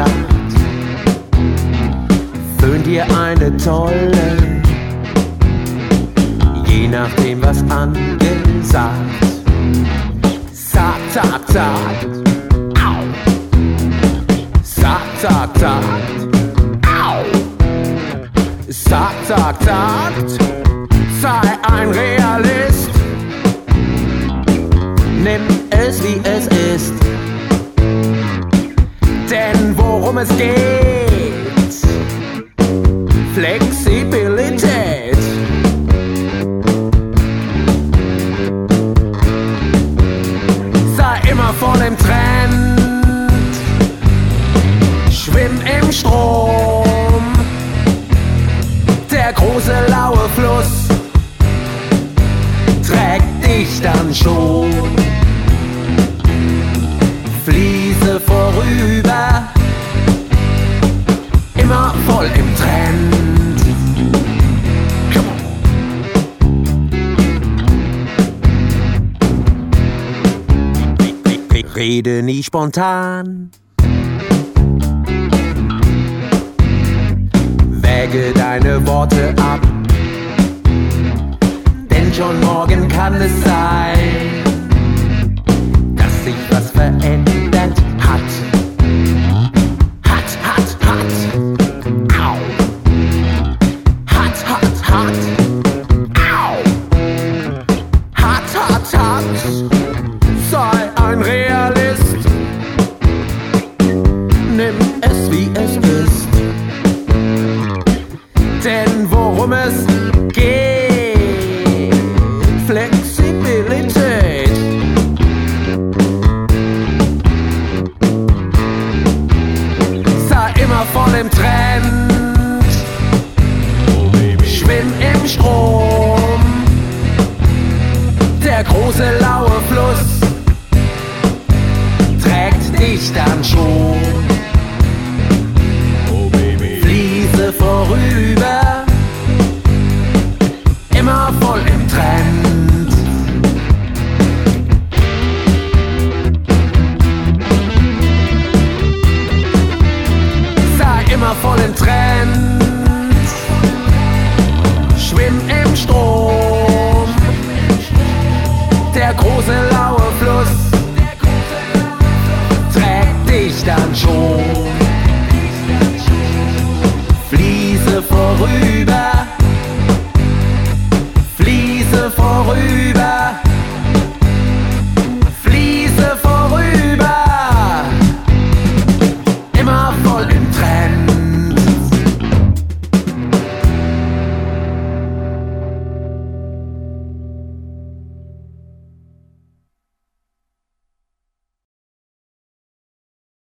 gedacht. Föhn dir eine tolle, je nachdem was angesagt. Sagt, sagt, sagt, au. Sagt, sagt, sagt, au. Sagt, sagt, sagt, sei ein Realist. Nimm es wie es ist. Denn worum es geht, Flexibilität. Sei immer voll im Trend, schwimm im Strom. Der große laue Fluss trägt dich dann schon. Fließe vorüber, immer voll im Trend. Come on. Rede nie spontan, wäge deine Worte ab, denn schon morgen kann es sein, dass sich was verändert hat. Hat, hat, hat, au. Hat, hat, hat, au. Hat, hat, hat, sei ein Realist. Nimm es wie es ist. Denn worum es geht, Flexibilität. Sei immer voll im Trend,